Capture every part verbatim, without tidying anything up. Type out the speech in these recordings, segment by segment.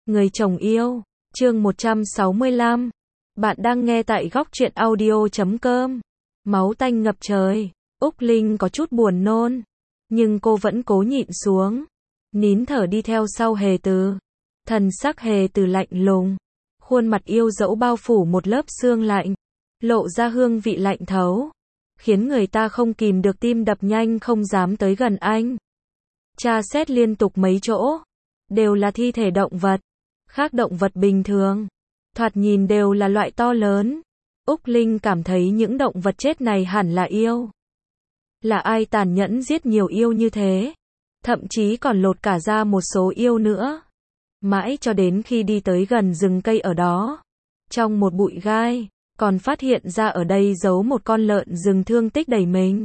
Người chồng yêu, chương một trăm sáu mươi lăm. Bạn đang nghe tại góc truyện audio chấm com. Máu tanh ngập trời, Úc Linh có chút buồn nôn, nhưng cô vẫn cố nhịn xuống, nín thở đi theo sau Hề Từ. Thần sắc Hề Từ lạnh lùng, khuôn mặt yêu dẫu bao phủ một lớp sương lạnh, lộ ra hương vị lạnh thấu, khiến người ta không kìm được tim đập nhanh không dám tới gần anh. Tra xét liên tục mấy chỗ, đều là thi thể động vật, khác động vật bình thường, thoạt nhìn đều là loại to lớn. Úc Linh cảm thấy những động vật chết này hẳn là yêu. Là ai tàn nhẫn giết nhiều yêu như thế? Thậm chí còn lột cả ra một số yêu nữa. Mãi cho đến khi đi tới gần rừng cây ở đó, trong một bụi gai, còn phát hiện ra ở đây giấu một con lợn rừng thương tích đầy mình.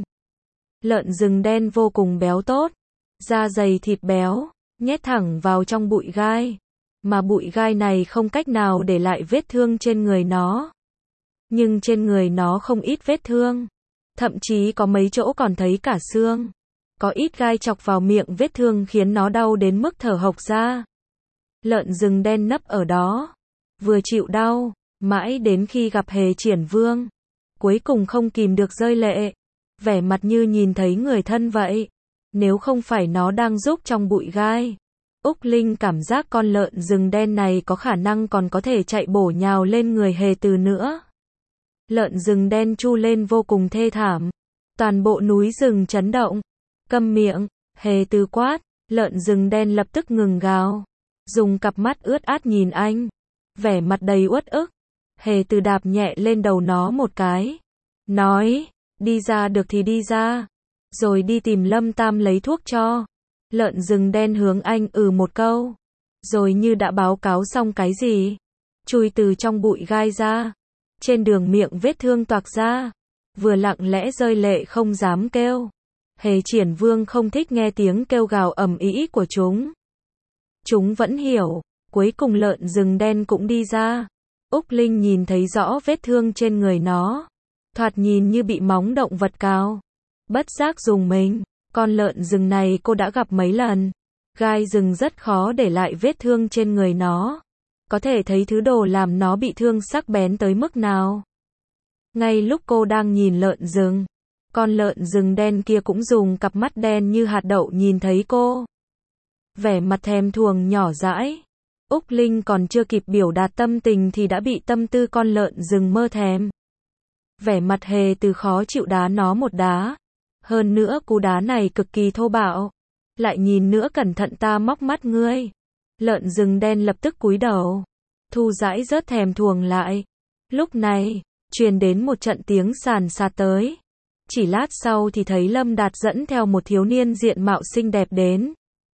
Lợn rừng đen vô cùng béo tốt, da dày thịt béo, nhét thẳng vào trong bụi gai, mà bụi gai này không cách nào để lại vết thương trên người nó. Nhưng trên người nó không ít vết thương, thậm chí có mấy chỗ còn thấy cả xương. Có ít gai chọc vào miệng, vết thương khiến nó đau đến mức thở hộc ra. Lợn rừng đen nấp ở đó, vừa chịu đau, mãi đến khi gặp Hề Triển Vương, cuối cùng không kìm được rơi lệ, vẻ mặt như nhìn thấy người thân vậy. Nếu không phải nó đang giúp trong bụi gai, Úc Linh cảm giác con lợn rừng đen này có khả năng còn có thể chạy bổ nhào lên người Hề Từ nữa. Lợn rừng đen tru lên vô cùng thê thảm, toàn bộ núi rừng chấn động. Câm miệng, Hề Từ quát. Lợn rừng đen lập tức ngừng gào, dùng cặp mắt ướt át nhìn anh, vẻ mặt đầy uất ức. Hề Từ đạp nhẹ lên đầu nó một cái, nói, đi ra được thì đi ra, rồi đi tìm Lâm Tam lấy thuốc cho. Lợn rừng đen hướng anh ừ một câu, rồi như đã báo cáo xong cái gì, chui từ trong bụi gai ra. Trên đường miệng vết thương toạc ra, vừa lặng lẽ rơi lệ không dám kêu. Hề Triển Vương không thích nghe tiếng kêu gào ầm ĩ của chúng. Chúng vẫn hiểu, cuối cùng lợn rừng đen cũng đi ra. Úc Linh nhìn thấy rõ vết thương trên người nó, thoạt nhìn như bị móng động vật cào. Bất giác dùng mình, con lợn rừng này cô đã gặp mấy lần. Gai rừng rất khó để lại vết thương trên người nó, có thể thấy thứ đồ làm nó bị thương sắc bén tới mức nào. Ngay lúc cô đang nhìn lợn rừng, con lợn rừng đen kia cũng dùng cặp mắt đen như hạt đậu nhìn thấy cô. Vẻ mặt thèm thuồng nhỏ dãi. Úc Linh còn chưa kịp biểu đạt tâm tình thì đã bị tâm tư con lợn rừng mơ thèm. Vẻ mặt Hề Từ khó chịu đá nó một đá. Hơn nữa cú đá này cực kỳ thô bạo. Lại nhìn nữa cẩn thận ta móc mắt ngươi. Lợn rừng đen lập tức cúi đầu, thu dãi rớt thèm thuồng lại. Lúc này, truyền đến một trận tiếng sàn sạt tới. Chỉ lát sau thì thấy Lâm Đạt dẫn theo một thiếu niên diện mạo xinh đẹp đến.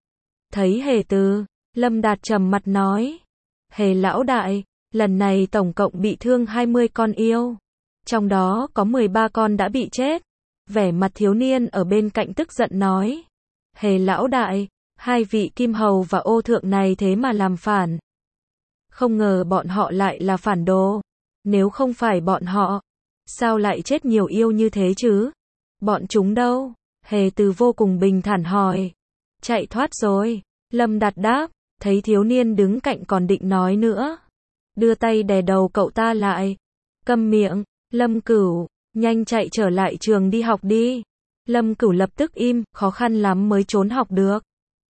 Thấy Hề Từ, Lâm Đạt trầm mặt nói, Hề lão đại, lần này tổng cộng bị thương hai mươi con yêu, trong đó có mười ba con đã bị chết. Vẻ mặt thiếu niên ở bên cạnh tức giận nói, Hề lão đại, hai vị kim hầu và ô thượng này thế mà làm phản. Không ngờ bọn họ lại là phản đồ. Nếu không phải bọn họ, sao lại chết nhiều yêu như thế chứ? Bọn chúng đâu? Hề Từ vô cùng bình thản hỏi. Chạy thoát rồi. Lâm Đạt đáp. Thấy thiếu niên đứng cạnh còn định nói nữa, đưa tay đè đầu cậu ta lại. Câm miệng. Lâm Cửu, nhanh chạy trở lại trường đi học đi. Lâm Cửu lập tức im, khó khăn lắm mới trốn học được.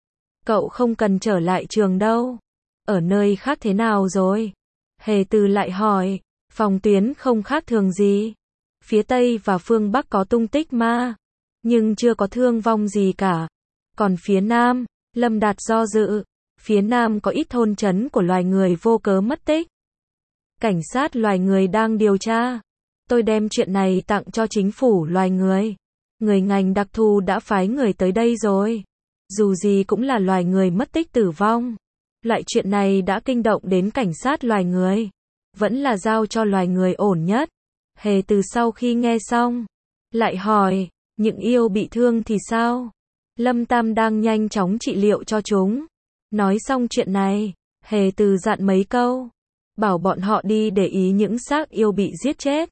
Cậu không cần trở lại trường đâu. Ở nơi khác thế nào rồi? Hề Từ lại hỏi. Phòng tuyến không khác thường gì. Phía Tây và phương Bắc có tung tích ma, nhưng chưa có thương vong gì cả. Còn phía Nam, Lâm Đạt do dự. Phía Nam có ít thôn trấn của loài người vô cớ mất tích. Cảnh sát loài người đang điều tra. Tôi đem chuyện này tặng cho chính phủ loài người. Người ngành đặc thù đã phái người tới đây rồi. Dù gì cũng là loài người mất tích tử vong. Loại chuyện này đã kinh động đến cảnh sát loài người. Vẫn là giao cho loài người ổn nhất. Hề Từ sau khi nghe xong, lại hỏi, những yêu bị thương thì sao? Lâm Tam đang nhanh chóng trị liệu cho chúng. Nói xong chuyện này, Hề Từ dặn mấy câu, bảo bọn họ đi để ý những xác yêu bị giết chết.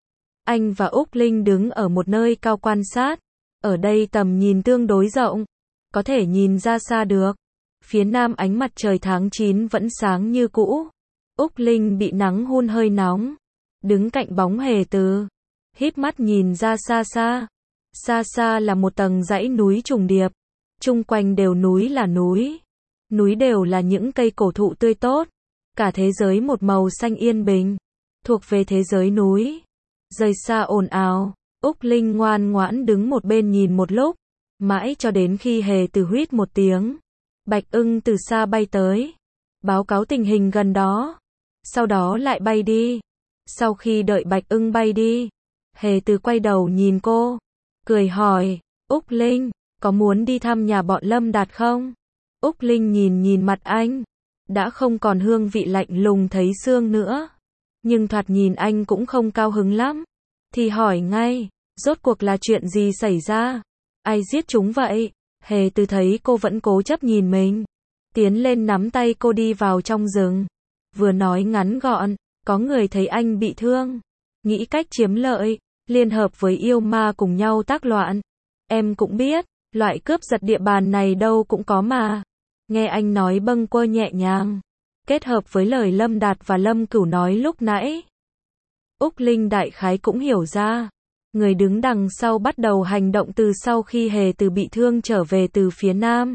Anh và Úc Linh đứng ở một nơi cao quan sát. Ở đây tầm nhìn tương đối rộng, có thể nhìn ra xa được. Phía nam ánh mặt trời tháng chín vẫn sáng như cũ. Úc Linh bị nắng hun hơi nóng, đứng cạnh bóng Hề Từ, híp mắt nhìn ra xa xa. Xa xa là một tầng dãy núi trùng điệp, chung quanh đều núi là núi. Núi đều là những cây cổ thụ tươi tốt, cả thế giới một màu xanh yên bình, thuộc về thế giới núi. Rời xa ồn ào, Úc Linh ngoan ngoãn đứng một bên nhìn một lúc, mãi cho đến khi Hề Từ huýt một tiếng. Bạch ưng từ xa bay tới, báo cáo tình hình gần đó, sau đó lại bay đi. Sau khi đợi Bạch ưng bay đi, Hề Từ quay đầu nhìn cô, cười hỏi, Úc Linh, có muốn đi thăm nhà bọn Lâm Đạt không? Úc Linh nhìn nhìn mặt anh, đã không còn hương vị lạnh lùng thấy xương nữa, nhưng thoạt nhìn anh cũng không cao hứng lắm, thì hỏi ngay, rốt cuộc là chuyện gì xảy ra? Ai giết chúng vậy? Hề Từ thấy cô vẫn cố chấp nhìn mình, tiến lên nắm tay cô đi vào trong rừng, vừa nói ngắn gọn, có người thấy anh bị thương, nghĩ cách chiếm lợi, liên hợp với yêu ma cùng nhau tác loạn. Em cũng biết, loại cướp giật địa bàn này đâu cũng có mà. Nghe anh nói bâng quơ nhẹ nhàng, kết hợp với lời Lâm Đạt và Lâm Cửu nói lúc nãy, Úc Linh đại khái cũng hiểu ra, người đứng đằng sau bắt đầu hành động từ sau khi Hề Từ bị thương trở về từ phía nam.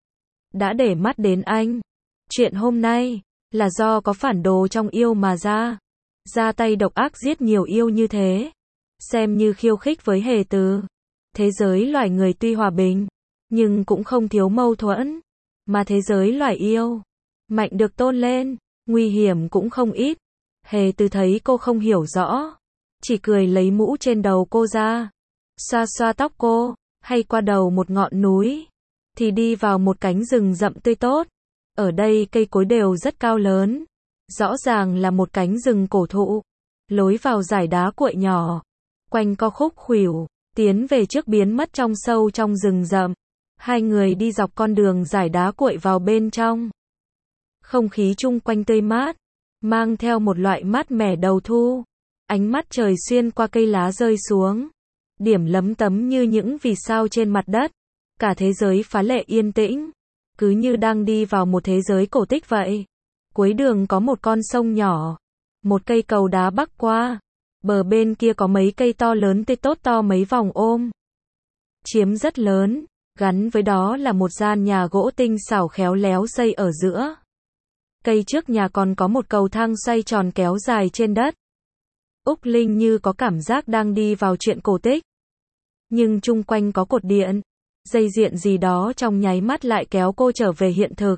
Đã để mắt đến anh. Chuyện hôm nay là do có phản đồ trong yêu mà ra, ra tay độc ác giết nhiều yêu như thế, xem như khiêu khích với Hề Từ. Thế giới loài người tuy hòa bình, nhưng cũng không thiếu mâu thuẫn, mà thế giới loài yêu mạnh được tôn lên, nguy hiểm cũng không ít. Hề Từ thấy cô không hiểu rõ, chỉ cười lấy mũ trên đầu cô ra, xoa xoa tóc cô, hay qua đầu một ngọn núi, thì đi vào một cánh rừng rậm tươi tốt. Ở đây cây cối đều rất cao lớn, rõ ràng là một cánh rừng cổ thụ. Lối vào dải đá cuội nhỏ, quanh co khúc khuỷu, tiến về trước biến mất trong sâu trong rừng rậm. Hai người đi dọc con đường dải đá cuội vào bên trong. Không khí chung quanh tươi mát, mang theo một loại mát mẻ đầu thu. Ánh mắt trời xuyên qua cây lá rơi xuống, điểm lấm tấm như những vì sao trên mặt đất. Cả thế giới phá lệ yên tĩnh, cứ như đang đi vào một thế giới cổ tích vậy. Cuối đường có một con sông nhỏ, một cây cầu đá bắc qua, bờ bên kia có mấy cây to lớn tươi tốt to mấy vòng ôm, chiếm rất lớn, gắn với đó là một gian nhà gỗ tinh xảo khéo léo xây ở giữa. Cây trước nhà còn có một cầu thang xoay tròn kéo dài trên đất. Úc Linh như có cảm giác đang đi vào chuyện cổ tích, nhưng chung quanh có cột điện, dây điện gì đó trong nháy mắt lại kéo cô trở về hiện thực.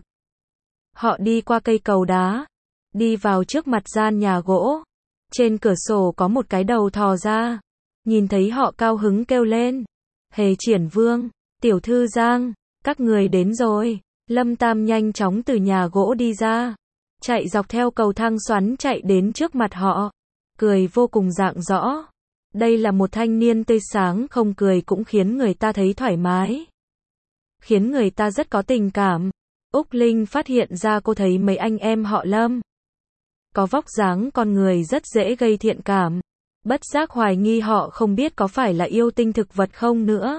Họ đi qua cây cầu đá, đi vào trước mặt gian nhà gỗ. Trên cửa sổ có một cái đầu thò ra, nhìn thấy họ cao hứng kêu lên, Hề Triển Vương, Tiểu Thư Giang, các người đến rồi. Lâm Tam nhanh chóng từ nhà gỗ đi ra, chạy dọc theo cầu thang xoắn chạy đến trước mặt họ, cười vô cùng rạng rõ. Đây là một thanh niên tươi sáng, không cười cũng khiến người ta thấy thoải mái, khiến người ta rất có tình cảm. Úc Linh phát hiện ra cô thấy mấy anh em họ Lâm có vóc dáng con người rất dễ gây thiện cảm, bất giác hoài nghi họ không biết có phải là yêu tinh thực vật không nữa.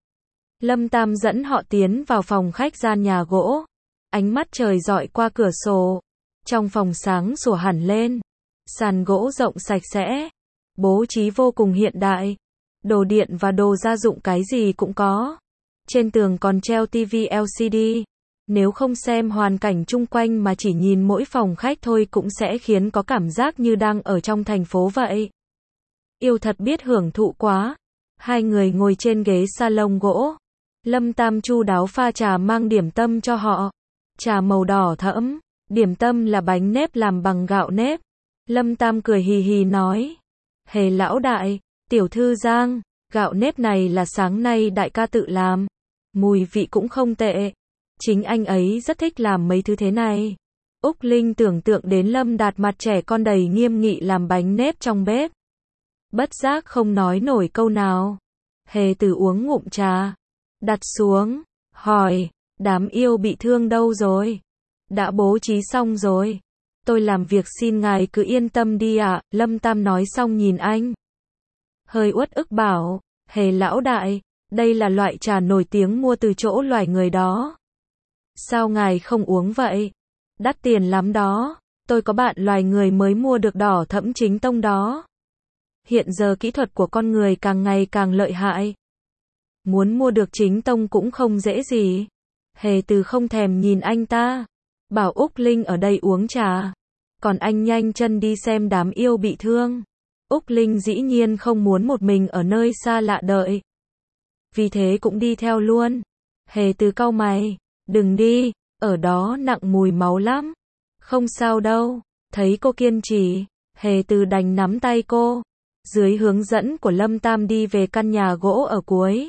Lâm Tam dẫn họ tiến vào phòng khách gian nhà gỗ, ánh mắt trời dọi qua cửa sổ, trong phòng sáng sủa hẳn lên, sàn gỗ rộng sạch sẽ, bố trí vô cùng hiện đại, đồ điện và đồ gia dụng cái gì cũng có. Trên tường còn treo tivi L C D. Nếu không xem hoàn cảnh chung quanh mà chỉ nhìn mỗi phòng khách thôi cũng sẽ khiến có cảm giác như đang ở trong thành phố vậy. Yêu thật biết hưởng thụ quá. Hai người ngồi trên ghế salon gỗ. Lâm Tam chu đáo pha trà mang điểm tâm cho họ. Trà màu đỏ thẫm, điểm tâm là bánh nếp làm bằng gạo nếp. Lâm Tam cười hì hì nói, Hề lão đại, Tiểu Thư Giang, gạo nếp này là sáng nay đại ca tự làm, mùi vị cũng không tệ. Chính anh ấy rất thích làm mấy thứ thế này. Úc Linh tưởng tượng đến Lâm Đạt mặt trẻ con đầy nghiêm nghị làm bánh nếp trong bếp, bất giác không nói nổi câu nào. Hề Từ uống ngụm trà, đặt xuống, hỏi, đám yêu bị thương đâu rồi? Đã bố trí xong rồi. Tôi làm việc xin ngài cứ yên tâm đi ạ. À. Lâm Tam nói xong nhìn anh, hơi uất ức bảo, Hề lão đại, đây là loại trà nổi tiếng mua từ chỗ loài người đó. Sao ngài không uống vậy? Đắt tiền lắm đó. Tôi có bạn loài người mới mua được đỏ thẫm chính tông đó. Hiện giờ kỹ thuật của con người càng ngày càng lợi hại. Muốn mua được chính tông cũng không dễ gì. Hề Từ không thèm nhìn anh ta. Bảo Úc Linh ở đây uống trà. Còn anh nhanh chân đi xem đám yêu bị thương. Úc Linh dĩ nhiên không muốn một mình ở nơi xa lạ đợi. Vì thế cũng đi theo luôn. Hề Từ cau mày. Đừng đi, ở đó nặng mùi máu lắm. Không sao đâu. Thấy cô kiên trì, Hề Từ đành nắm tay cô. Dưới hướng dẫn của Lâm Tam đi về căn nhà gỗ ở cuối.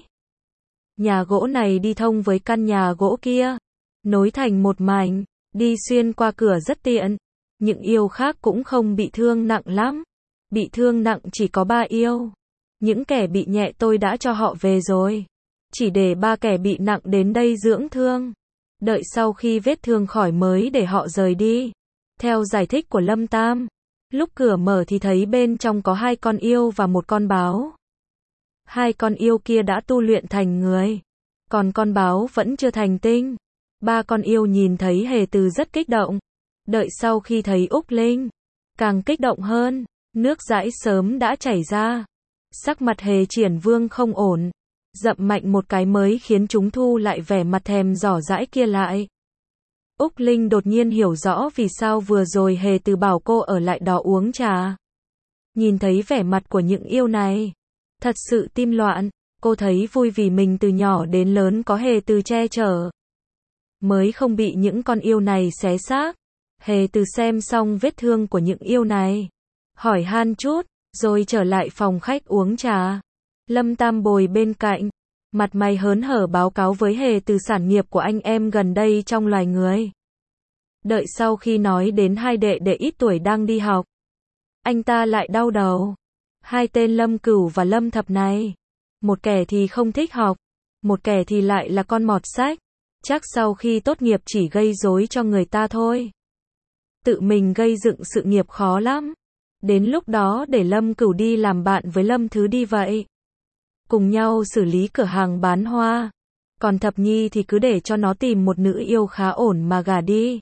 Nhà gỗ này đi thông với căn nhà gỗ kia. Nối thành một mảnh, đi xuyên qua cửa rất tiện. Những yêu khác cũng không bị thương nặng lắm. Bị thương nặng chỉ có ba yêu. Những kẻ bị nhẹ tôi đã cho họ về rồi. Chỉ để ba kẻ bị nặng đến đây dưỡng thương. Đợi sau khi vết thương khỏi mới để họ rời đi. Theo giải thích của Lâm Tam, lúc cửa mở thì thấy bên trong có hai con yêu và một con báo. Hai con yêu kia đã tu luyện thành người. Còn con báo vẫn chưa thành tinh. Ba con yêu nhìn thấy Hề Từ rất kích động. Đợi sau khi thấy Úc Linh, càng kích động hơn. Nước dãi sớm đã chảy ra. Sắc mặt Hề Triển Vương không ổn. Dậm mạnh một cái mới khiến chúng thu lại vẻ mặt thèm giỏ dãi kia lại. Úc Linh đột nhiên hiểu rõ vì sao vừa rồi Hề Từ bảo cô ở lại đó uống trà. Nhìn thấy vẻ mặt của những yêu này, thật sự tim loạn. Cô thấy vui vì mình từ nhỏ đến lớn có Hề Từ che chở, mới không bị những con yêu này xé xác. Hề Từ xem xong vết thương của những yêu này, hỏi han chút, rồi trở lại phòng khách uống trà. Lâm Tam bồi bên cạnh, mặt mày hớn hở báo cáo với Hề Từ sản nghiệp của anh em gần đây trong loài người. Đợi sau khi nói đến hai đệ đệ ít tuổi đang đi học, anh ta lại đau đầu. Hai tên Lâm Cửu và Lâm Thập này, một kẻ thì không thích học, một kẻ thì lại là con mọt sách. Chắc sau khi tốt nghiệp chỉ gây rối cho người ta thôi. Tự mình gây dựng sự nghiệp khó lắm. Đến lúc đó để Lâm Cửu đi làm bạn với Lâm Thứ đi vậy. Cùng nhau xử lý cửa hàng bán hoa. Còn Thập Nhi thì cứ để cho nó tìm một nữ yêu khá ổn mà gả đi.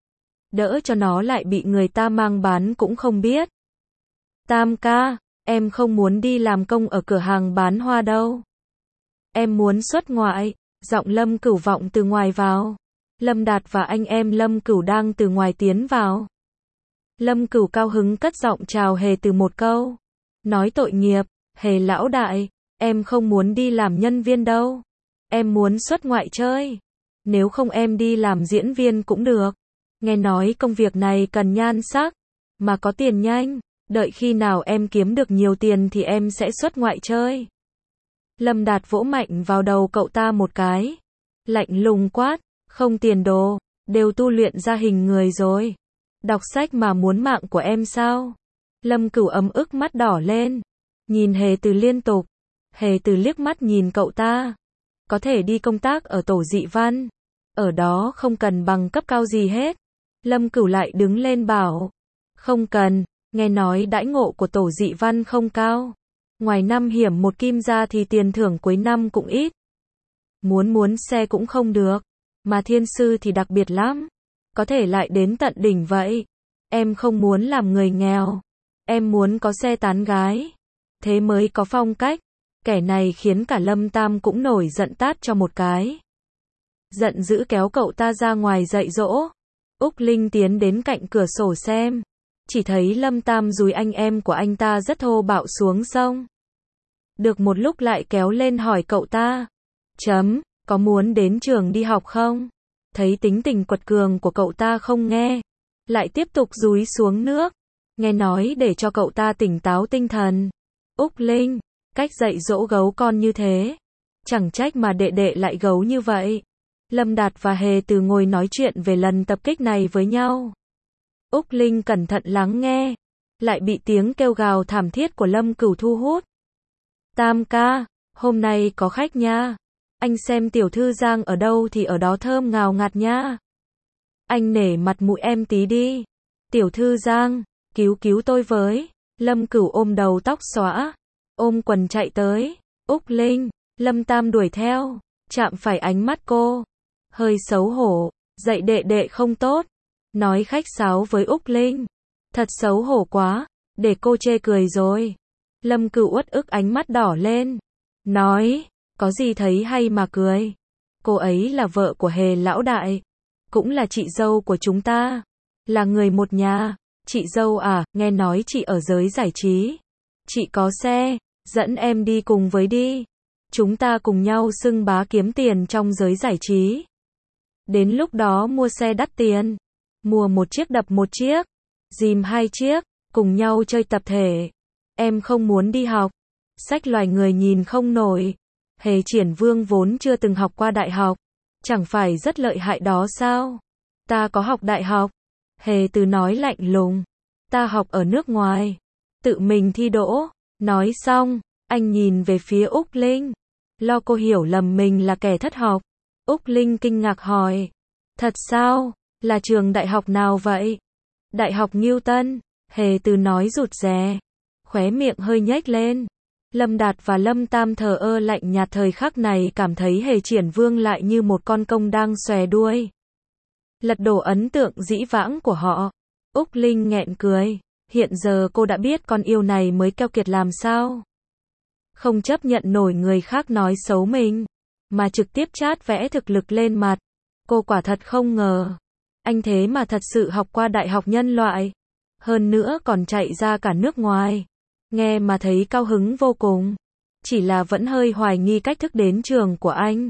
Đỡ cho nó lại bị người ta mang bán cũng không biết. Tam ca, em không muốn đi làm công ở cửa hàng bán hoa đâu. Em muốn xuất ngoại. Giọng Lâm Cửu vọng từ ngoài vào. Lâm Đạt và anh em Lâm Cửu đang từ ngoài tiến vào. Lâm Cửu cao hứng cất giọng chào Hề Từ một câu. Nói tội nghiệp, Hề lão đại, em không muốn đi làm nhân viên đâu. Em muốn xuất ngoại chơi. Nếu không em đi làm diễn viên cũng được. Nghe nói công việc này cần nhan sắc, mà có tiền nhanh. Đợi khi nào em kiếm được nhiều tiền thì em sẽ xuất ngoại chơi. Lâm Đạt vỗ mạnh vào đầu cậu ta một cái. Lạnh lùng quát, không tiền đồ, đều tu luyện ra hình người rồi. Đọc sách mà muốn mạng của em sao? Lâm Cửu ấm ức mắt đỏ lên. Nhìn Hề Từ liên tục. Hề Từ liếc mắt nhìn cậu ta. Có thể đi công tác ở tổ dị văn. Ở đó không cần bằng cấp cao gì hết. Lâm Cửu lại đứng lên bảo. Không cần, nghe nói đãi ngộ của tổ dị văn không cao. Ngoài năm hiểm một kim ra thì tiền thưởng cuối năm cũng ít. Muốn muốn xe cũng không được. Mà thiên sư thì đặc biệt lắm. Có thể lại đến tận đỉnh vậy. Em không muốn làm người nghèo. Em muốn có xe tán gái. Thế mới có phong cách. Kẻ này khiến cả Lâm Tam cũng nổi giận tát cho một cái. Giận dữ kéo cậu ta ra ngoài dạy dỗ. Úc Linh tiến đến cạnh cửa sổ xem. Chỉ thấy Lâm Tam dúi anh em của anh ta rất thô bạo xuống sông. Được một lúc lại kéo lên hỏi cậu ta. Chấm, có muốn đến trường đi học không? Thấy tính tình quật cường của cậu ta không nghe. Lại tiếp tục dúi xuống nước. Nghe nói để cho cậu ta tỉnh táo tinh thần. Úc Linh, cách dạy dỗ gấu con như thế. Chẳng trách mà đệ đệ lại gấu như vậy. Lâm Đạt và Hề Từ ngồi nói chuyện về lần tập kích này với nhau. Úc Linh cẩn thận lắng nghe. Lại bị tiếng kêu gào thảm thiết của Lâm Cửu thu hút. Tam ca, hôm nay có khách nha. Anh xem tiểu thư Giang ở đâu thì ở đó thơm ngào ngạt nha. Anh nể mặt mũi em tí đi. Tiểu thư Giang, cứu cứu tôi với. Lâm Cửu ôm đầu tóc xõa. Ôm quần chạy tới. Úc Linh, Lâm Tam đuổi theo. Chạm phải ánh mắt cô. hơi xấu hổ, dạy đệ đệ không tốt, nói khách sáo với Úc Linh. Thật xấu hổ quá, để cô chê cười rồi. Lâm Cửu uất ức ánh mắt đỏ lên, nói, có gì thấy hay mà cười. Cô ấy là vợ của Hề lão đại, cũng là chị dâu của chúng ta, là người một nhà. Chị dâu à, nghe nói chị ở giới giải trí. Chị có xe, dẫn em đi cùng với đi. Chúng ta cùng nhau xưng bá kiếm tiền trong giới giải trí. Đến lúc đó mua xe đắt tiền, mua một chiếc đập một chiếc, dìm hai chiếc, cùng nhau chơi tập thể. Em không muốn đi học. Sách loài người nhìn không nổi. Hề Triển Vương vốn chưa từng học qua đại học, chẳng phải rất lợi hại đó sao? Ta có học đại học. Hề Từ nói lạnh lùng. Ta học ở nước ngoài, tự mình thi đỗ. Nói xong, anh nhìn về phía Úc Linh, lo cô hiểu lầm mình là kẻ thất học. Úc Linh kinh ngạc hỏi, thật sao? Là trường đại học nào vậy? Đại học Newton. Hề Từ nói rụt rè, khóe miệng hơi nhếch lên. Lâm Đạt và Lâm Tam thờ ơ lạnh nhạt thời khắc này cảm thấy Hề Triển Vương lại như một con công đang xòe đuôi, lật đổ ấn tượng dĩ vãng của họ. Úc Linh nghẹn cười, hiện giờ cô đã biết con yêu này mới keo kiệt làm sao. Không chấp nhận nổi người khác nói xấu mình, mà trực tiếp chát vẽ thực lực lên mặt. Cô quả thật không ngờ, anh thế mà thật sự học qua đại học nhân loại, hơn nữa còn chạy ra cả nước ngoài. Nghe mà thấy cao hứng vô cùng, chỉ là vẫn hơi hoài nghi cách thức đến trường của anh.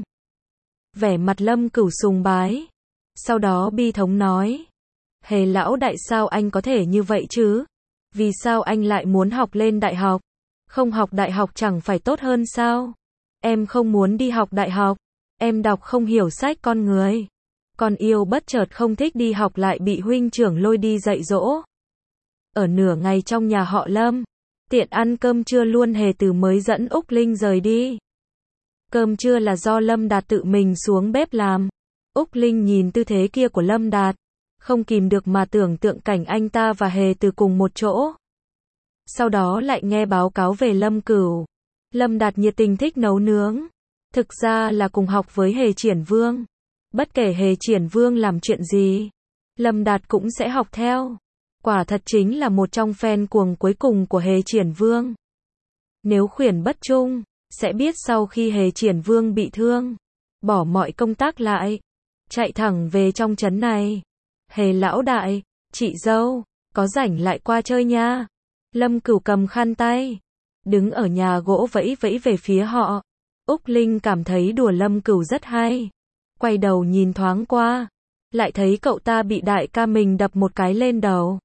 Vẻ mặt Lâm Cửu sùng bái, sau đó bi thống nói, Hề lão đại sao anh có thể như vậy chứ? Vì sao anh lại muốn học lên đại học? Không học đại học chẳng phải tốt hơn sao? Em không muốn đi học đại học, em đọc không hiểu sách con người. Con yêu bất chợt không thích đi học lại bị huynh trưởng lôi đi dạy dỗ. Ở nửa ngày trong nhà họ Lâm, tiện ăn cơm trưa luôn, Hề Từ mới dẫn Úc Linh rời đi. Cơm trưa là do Lâm Đạt tự mình xuống bếp làm. Úc Linh nhìn tư thế kia của Lâm Đạt, không kìm được mà tưởng tượng cảnh anh ta và Hề Từ cùng một chỗ. Sau đó lại nghe báo cáo về Lâm Cửu. Lâm Đạt nhiệt tình thích nấu nướng, thực ra là cùng học với Hề Triển Vương. Bất kể Hề Triển Vương làm chuyện gì, Lâm Đạt cũng sẽ học theo. Quả thật chính là một trong fan cuồng cuối cùng của Hề Triển Vương. Nếu khuyển bất trung, sẽ biết sau khi Hề Triển Vương bị thương, bỏ mọi công tác lại, chạy thẳng về trong trấn này. Hề lão đại, chị dâu, có rảnh lại qua chơi nha. Lâm Cửu cầm khăn tay, đứng ở nhà gỗ vẫy vẫy về phía họ. Úc Linh cảm thấy đùa Lâm Cửu rất hay, quay đầu nhìn thoáng qua, lại thấy cậu ta bị đại ca mình đập một cái lên đầu.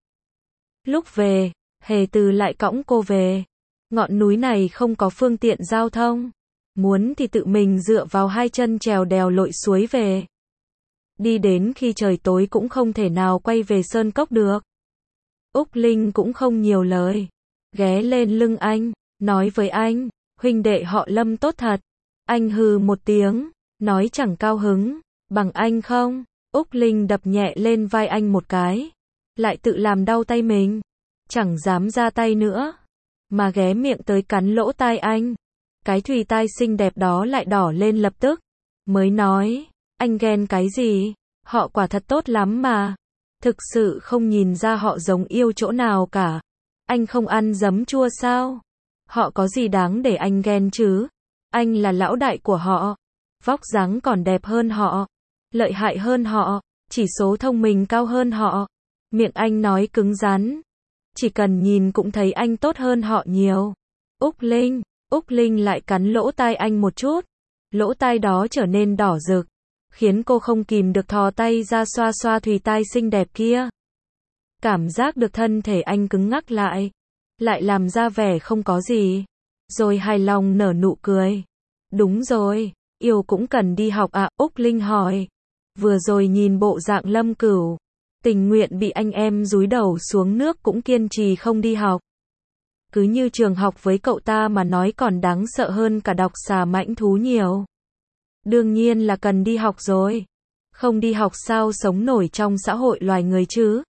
Lúc về, Hề Từ lại cõng cô về. Ngọn núi này không có phương tiện giao thông, muốn thì tự mình dựa vào hai chân trèo đèo lội suối về. Đi đến khi trời tối cũng không thể nào quay về sơn cốc được. Úc Linh cũng không nhiều lời, ghé lên lưng anh, nói với anh, huynh đệ họ Lâm tốt thật. Anh hừ một tiếng, nói chẳng cao hứng bằng anh không. Úc Linh đập nhẹ lên vai anh một cái, lại tự làm đau tay mình, chẳng dám ra tay nữa, mà ghé miệng tới cắn lỗ tai anh. Cái thùy tai xinh đẹp đó lại đỏ lên lập tức, mới nói, anh ghen cái gì, họ quả thật tốt lắm mà. Thực sự không nhìn ra họ giống yêu chỗ nào cả. Anh không ăn giấm chua sao? Họ có gì đáng để anh ghen chứ? Anh là lão đại của họ, vóc dáng còn đẹp hơn họ, lợi hại hơn họ, chỉ số thông minh cao hơn họ. Miệng anh nói cứng rắn, chỉ cần nhìn cũng thấy anh tốt hơn họ nhiều. Úc Linh, Úc Linh lại cắn lỗ tai anh một chút, lỗ tai đó trở nên đỏ rực, khiến cô không kìm được thò tay ra xoa xoa thùy tai xinh đẹp kia. Cảm giác được thân thể anh cứng ngắc lại, lại làm ra vẻ không có gì, rồi hài lòng nở nụ cười. Đúng rồi, yêu cũng cần đi học à? Úc Linh hỏi. Vừa rồi nhìn bộ dạng Lâm Cửu, tình nguyện bị anh em dúi đầu xuống nước cũng kiên trì không đi học. Cứ như trường học với cậu ta mà nói còn đáng sợ hơn cả đọc xà mãnh thú nhiều. Đương nhiên là cần đi học rồi. Không đi học sao sống nổi trong xã hội loài người chứ?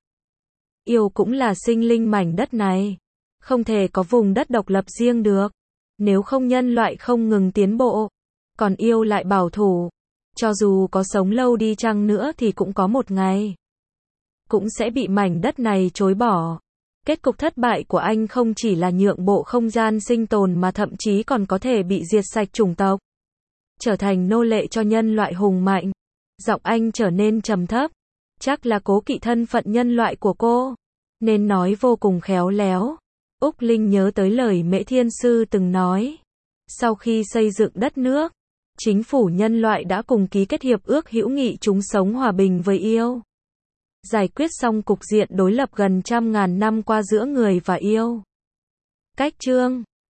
Yêu cũng là sinh linh mảnh đất này, không thể có vùng đất độc lập riêng được. Nếu không nhân loại không ngừng tiến bộ, còn yêu lại bảo thủ, Cho dù có sống lâu đi chăng nữa thì cũng có một ngày cũng sẽ bị mảnh đất này chối bỏ. Kết cục thất bại của anh không chỉ là nhượng bộ không gian sinh tồn mà thậm chí còn có thể bị diệt sạch chủng tộc, trở thành nô lệ cho nhân loại hùng mạnh. Giọng anh trở nên trầm thấp. Chắc là cố kỵ thân phận nhân loại của cô, nên nói vô cùng khéo léo. Úc Linh nhớ tới lời Mễ Thiên Sư từng nói. Sau khi xây dựng đất nước, chính phủ nhân loại đã cùng ký kết hiệp ước hữu nghị chúng sống hòa bình với yêu. Giải quyết xong cục diện đối lập gần trăm ngàn năm qua giữa người và yêu. Cách chương